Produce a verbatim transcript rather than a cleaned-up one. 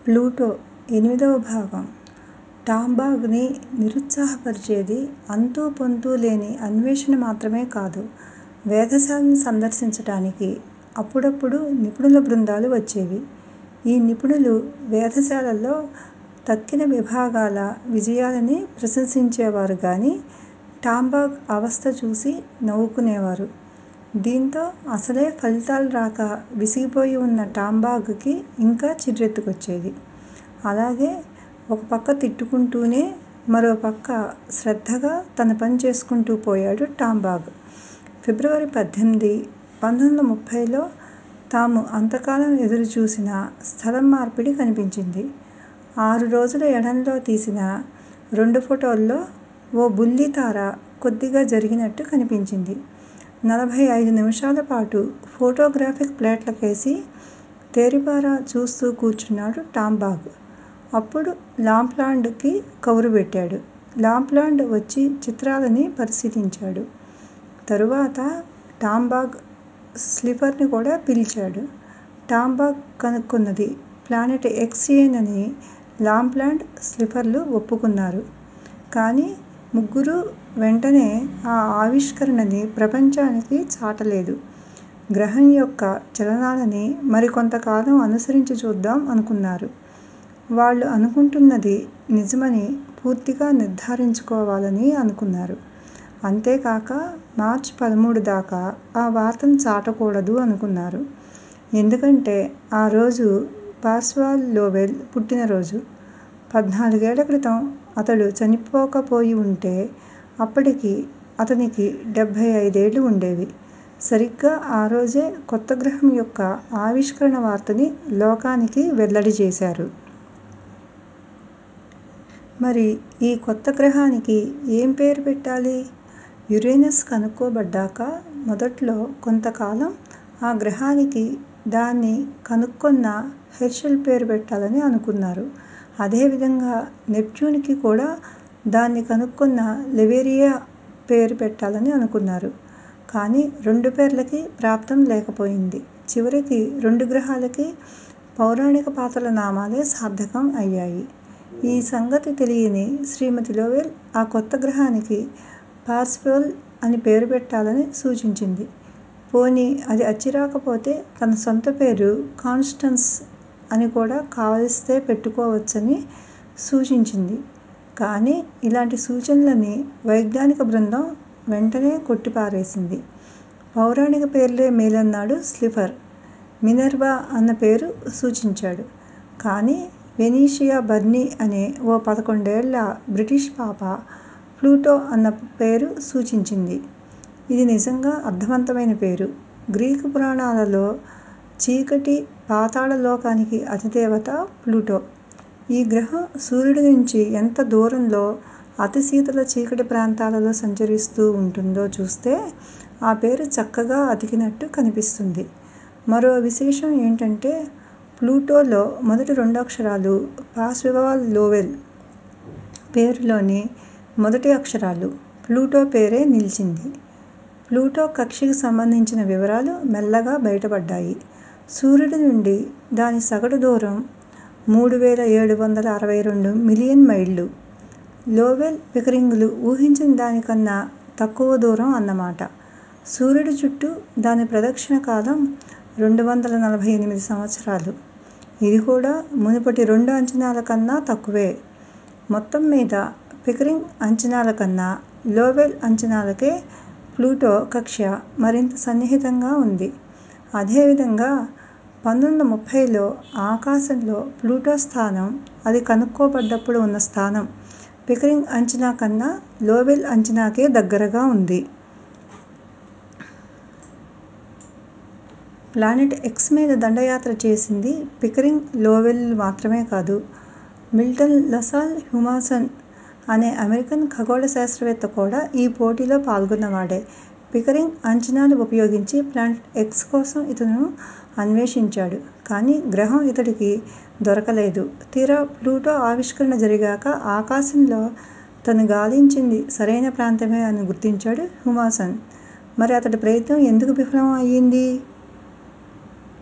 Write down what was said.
Pluto ఎనిమిదవ భాగం. టాంబాగ్ని నిరుత్సాహపరిచేది అంతూ పొంతూ లేని అన్వేషణ మాత్రమే కాదు. వేధశాలను సందర్శించటానికి అప్పుడప్పుడు నిపుణుల బృందాలు వచ్చేవి. ఈ నిపుణులు వేధశాలల్లో తక్కిన విభాగాల విజయాలని ప్రశంసించేవారు గాని టాంబాగ్ అవస్థ చూసి నవ్వుకునేవారు. దీంతో అసలే ఫలితాలు రాక విసిగిపోయి ఉన్న టాంబాగుకి ఇంకా చిర్రెత్తుకొచ్చేది. అలాగే ఒక పక్క తిట్టుకుంటూనే మరో పక్క శ్రద్ధగా తన పని చేసుకుంటూ పోయాడు టాంబాగ్. ఫిబ్రవరి పద్దెనిమిది, పంతొమ్మిది వందల ముప్పైలో తాము అంతకాలం ఎదురుచూసిన స్థలం మార్పిడి కనిపించింది. ఆరు రోజుల ఎడంలో తీసిన రెండు ఫోటోల్లో ఓ బుల్లితార కొద్దిగా జరిగినట్టు కనిపించింది. నలభై ఐదు నిమిషాల పాటు ఫోటోగ్రాఫిక్ ప్లేట్లకేసి తేరిపారా చూస్తూ కూర్చున్నాడు టాంబాగ్. అప్పుడు లాప్లాండ్ కి కబురు పెట్టాడు. లాప్లాండ్ వచ్చి చిత్రాలని పరిశీలించాడు. తరువాత టాంబాగ్ స్లిఫర్ ని కూడా పిలిచాడు. టాంబాగ్ కనుక్కున్నది ప్లానెట్ ఎక్స్ యేనని లాప్లాండ్, స్లిఫర్లు ఒప్పుకున్నారు. కానీ ముగ్గురూ వెంటనే ఆ ఆవిష్కరణని ప్రపంచానికి చాటలేదు. గ్రహం యొక్క చలనాలని మరికొంతకాలం అనుసరించి చూద్దాం అనుకున్నారు. వాళ్ళు అనుకుంటున్నది నిజమని పూర్తిగా నిర్ధారించుకోవాలని అనుకున్నారు. అంతేకాక మార్చి పదమూడు దాకా ఆ వార్తను చాటకూడదు అనుకున్నారు. ఎందుకంటే ఆ రోజు పర్సివాల్ లోవెల్ పుట్టినరోజు. పద్నాలుగేళ్ల క్రితం అతడు చనిపోకపోయి ఉంటే అప్పటికి అతనికి డెబ్బై ఐదేళ్లు ఉండేవి. సరిగ్గా ఆ రోజే కొత్త గ్రహం యొక్క ఆవిష్కరణ వార్తని లోకానికి వెల్లడి చేశారు. మరి ఈ కొత్త గ్రహానికి ఏం పేరు పెట్టాలి? యురేనస్ కనుక్కోబడ్డాక మొదట్లో కొంతకాలం ఆ గ్రహానికి దాన్ని కనుక్కొన్న హెర్షెల్ పేరు పెట్టాలని అనుకున్నారు. అదేవిధంగా నెప్ట్యూన్ కి కూడా దాన్ని కనుక్కొన్న లెవెరియా పేరు పెట్టాలని అనుకున్నారు. కానీ రెండు పేర్లకి ప్రాప్తం లేకపోయింది. చివరికి రెండు గ్రహాలకి పౌరాణిక పాత్రల నామాలే సార్థకం అయ్యాయి. ఈ సంగతి తెలియని శ్రీమతి లోవెల్ ఆ కొత్త గ్రహానికి పర్సివాల్ అని పేరు పెట్టాలని సూచించింది. పోనీ అది అచ్చిరాకపోతే తన సొంత పేరు కాన్స్టాన్స్ అని కూడా కావలిస్తే పెట్టుకోవచ్చని సూచించింది. కానీ ఇలాంటి సూచనలని వైజ్ఞానిక బృందం వెంటనే కొట్టిపారేసింది. పౌరాణిక పేర్లే మేలన్నాడు స్లిఫర్. మినెర్వా అన్న పేరు సూచించాడు. కానీ వెనీషియా బర్నీ అనే ఓ పదకొండేళ్ల బ్రిటిష్ పాప ప్లూటో అన్న పేరు సూచించింది. ఇది నిజంగా అర్థవంతమైన పేరు. గ్రీకు పురాణాలలో చీకటి, పాతాళ లోకానికి అధిదేవత ప్లూటో. ఈ గ్రహం సూర్యుడి నుంచి ఎంత దూరంలో అతి శీతల చీకటి ప్రాంతాలలో సంచరిస్తూ ఉంటుందో చూస్తే ఆ పేరు చక్కగా అతికినట్టు కనిపిస్తుంది. మరో విశేషం ఏంటంటే ప్లూటోలో మొదటి రెండు అక్షరాలు పర్సివాల్ లోవెల్ పేరులోని మొదటి అక్షరాలు. ప్లూటో పేరే నిలిచింది. ప్లూటో కక్షకి సంబంధించిన వివరాలు మెల్లగా బయటపడ్డాయి. సూర్యుడి నుండి దాని సగటు దూరం మూడు వేల ఏడు వందల అరవై రెండు మిలియన్ మైళ్లు. లోవెల్, పికరింగులు ఊహించిన దానికన్నా తక్కువ దూరం అన్నమాట. సూర్యుడి చుట్టూ దాని ప్రదక్షిణ కాలం రెండు వందల నలభై ఎనిమిది సంవత్సరాలు. ఇది కూడా మునుపటి రెండు అంచనాల కన్నా తక్కువే. మొత్తం మీద పికరింగ్ అంచనాల కన్నా లోవెల్ అంచనాలకే ప్లూటో కక్ష్య మరింత సన్నిహితంగా ఉంది. అదేవిధంగా పంతొమ్మిది వందల ముప్పైలో ఆకాశంలో ప్లూటో స్థానం అది కనుక్కోబడ్డప్పుడు ఉన్న స్థానం పికరింగ్ అంచనా కన్నా లోవెల్ అంచనాకే దగ్గరగా ఉంది. ప్లానెట్ ఎక్స్ మీద దండయాత్ర చేసింది పికరింగ్, లోవెల్ మాత్రమే కాదు. మిల్టన్ లసాల్ హ్యూమాసన్ అనే అమెరికన్ ఖగోళ శాస్త్రవేత్త కూడా ఈ పోటీలో పాల్గొన్నవాడే. పికరింగ్ అంచనాలు ఉపయోగించి ప్లానెట్ ఎక్స్ కోసం ఇతను అన్వేషించాడు. కానీ గ్రహం ఇతడికి దొరకలేదు. తీరా ప్లూటో ఆవిష్కరణ జరిగాక ఆకాశంలో తను గాలించింది సరైన ప్రాంతమే అని గుర్తించాడు హ్యూమాసన్. మరి అతడి ప్రయత్నం ఎందుకు విఫలం అయ్యింది?